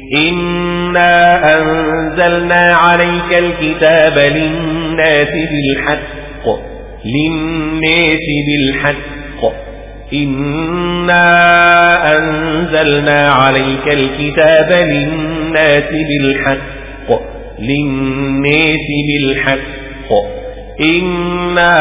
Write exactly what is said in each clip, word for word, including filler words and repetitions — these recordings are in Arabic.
إنا أنزلنا عليك الكتاب للناس بالحق للناس بالحق إنا أنزلنا عليك الكتاب للناس بالحق للناس بالحق إنا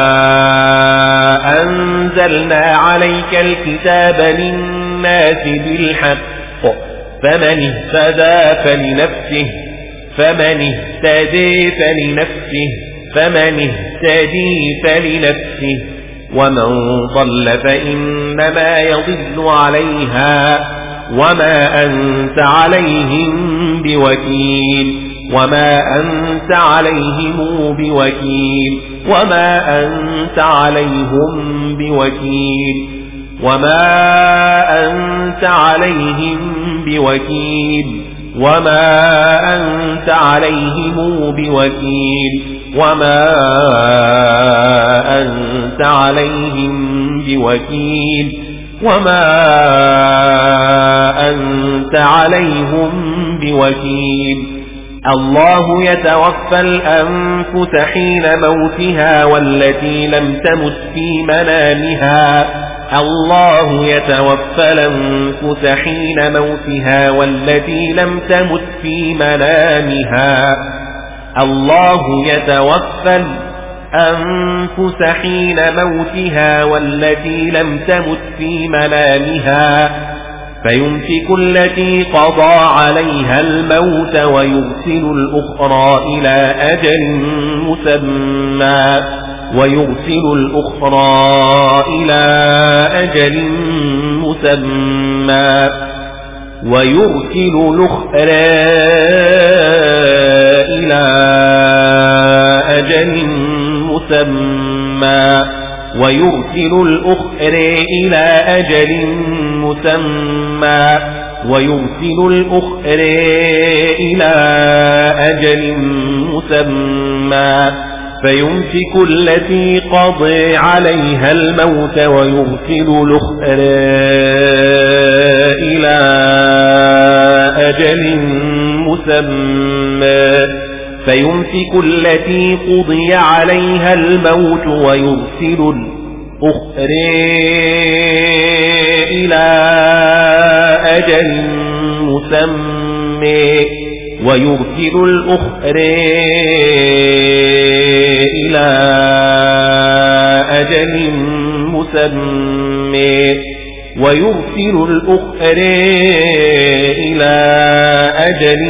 أنزلنا عليك الكتاب للناس بالحق فمن اهتدى فلنفسه فمن اهتدي فلنفسه فمن اهتدي فلنفسه ومن ضل فإنما يضل عليها وما أنت عليهم بوكيل وما أنت عليهم بوكيل وما أنت عليهم بوكيل وما أنت عليهم بوكيل وما أنت عليهم بوكيل وما أنت عليهم بوكيل وما أنت عليهم بوكيل الله يتوفى الأنفس حين موتها والتي لم تمت في منامها الله يتوفى الأنفس حين موتها والتي لم تمت في منامها الله يتوفى الأنفس حين موتها والتي لم تمت في منامها فيمسك التي قضى عليها الموت ويرسل الأخرى إلى أجل مسمى ويرسل الأخرى إلى أجل مسمى ويرسل الأخرى إلى أجل مسمى ويرسل الأخرى إلى أجل مسمى ويرسل الأخرى إلى أجل مسمى فيمسك التي قضى عليها الموت ويرسل الأخرى إلى أجل مسمى فيمسك التي قضي عليها الموت ويرسل الأخرى إلى أجل مسمى ويرسل الأخرى إلى أجل مسمى ويرسل الأخرى إلى أجل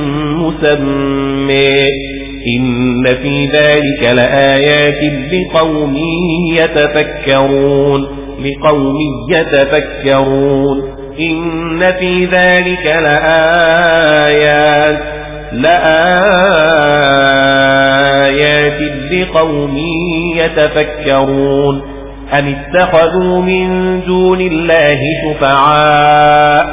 مسمى إن في ذلك لآيات لقوم يتفكرون لقوم يتفكرون إن في ذلك لآيات لآيات لقوم يتفكرون أم اتخذوا من دون الله شفعاء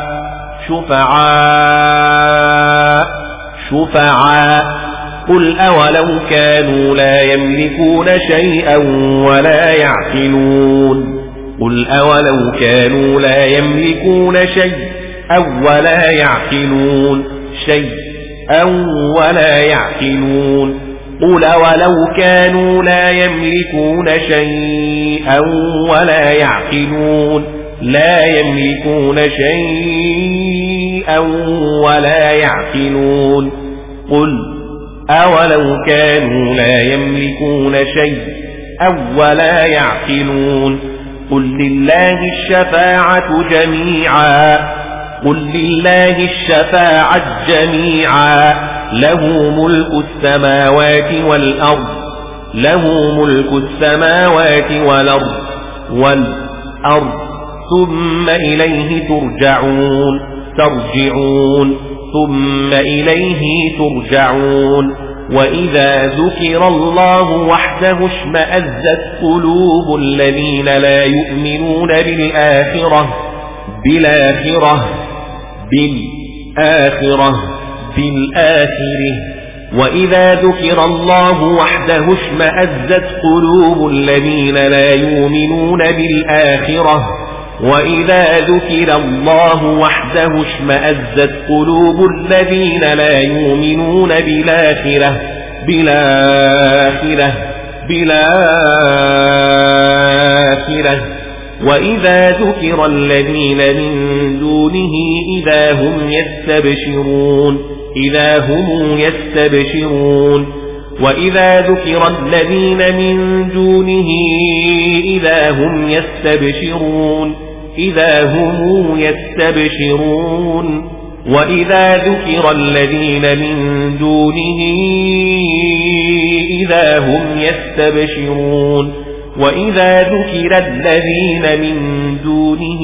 شفعاء شفعاء قل أولو كانوا لا يملكون شيئا ولا يعقلون قل أولو كانوا لا يملكون شيئا ولا يعقلون شيئا ولا يعقلون قل أولو كانوا لا يملكون شيئا ولا يعقلون لا يملكون شيئا ولا يعقلون قل أولو كانوا لا يملكون شيئا ولا يعقلون قل لله الشفاعة جميعا قل لله الشفاعة جميعا له ملك السماوات والأرض له ملك السماوات والأرض والأرض ثم إليه ترجعون ترجعون ثم إليه ترجعون وإذا ذكر الله وحده اشمأزت قلوب الذين لا يؤمنون بالآخرة بالآخرة بالآخرة بالآخرة وإذا ذكر الله وحده اشمأزت قلوب الذين لا يؤمنون بالآخرة وإذا ذكر الله وحده اشمأزت قلوب الذين لا يؤمنون بالآخرة بالآخرة بالآخرة وإذا ذكر الذين من دونه إذا هم يستبشرون إذا هم يستبشرون وإذا ذكر الذين من دونه إذا هم يستبشرون إذا هم يستبشرون وإذا ذكر الذين من دونه إذا هم يستبشرون وإذا ذكر الذين من دونه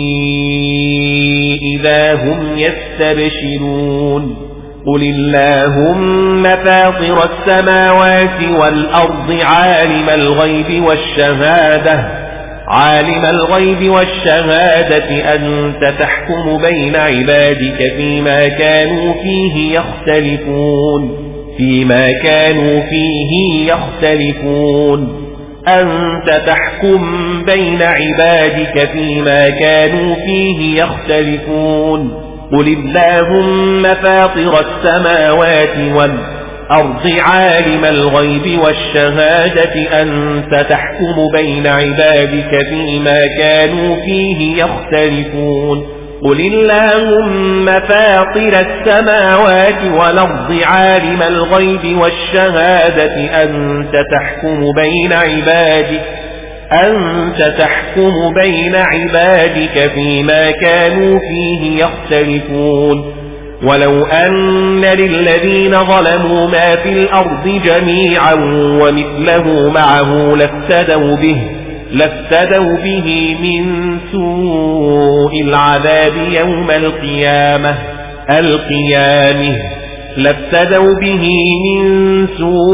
إذا هم يستبشرون قل اللهم فاطر السماوات والأرض عالم الغيب والشهادة عالم الغيب والشهادة أنت تحكم بين عبادك فيما كانوا فيه يختلفون فيما كانوا فيه يختلفون أنت تحكم بين عبادك فيما كانوا فيه يختلفون قل اللهم فاطر السماوات والأرض عالم الغيب والشهادة أنت تحكم بين عبادك فيما كانوا فيه يختلفون قل اللهم فاطر السماوات والأرض عالم الغيب والشهادة أنت تحكم بين عبادك أنت تحكم بين عبادك فيما كانوا فيه يختلفون ولو أن للذين ظلموا ما في الأرض جميعا ومثله معه لافتدوا به لافتدوا به من سوء العذاب يوم القيامة القيامة لافتدوا به من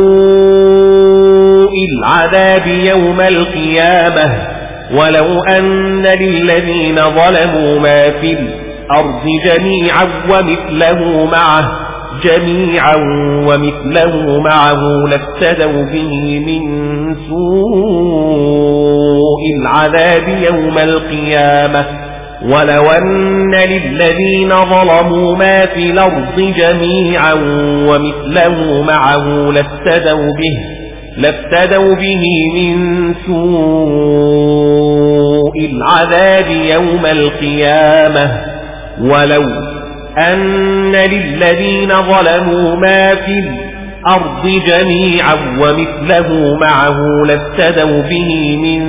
سوء العذاب يوم القيامة ولو أن للذين ظلموا ما في الأرض جميعا ومثله معه جميعا ومثله معه لافتدوا به من سوء العذاب يوم القيامة ولو أن للذين ظلموا ما في الأرض جميعا ومثله معه لافتدوا به لافتدوا به من سوء العذاب يوم القيامة ولو أن للذين ظلموا ما في الأرض جميعا ومثله معه لافتدوا به من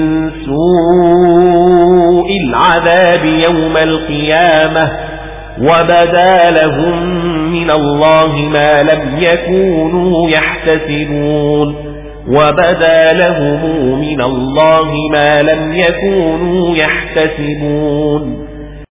سوء العذاب يوم القيامة وبدا لهم من الله ما لم يكونوا يحتسبون وبدا لهم من الله ما لم يكونوا يحتسبون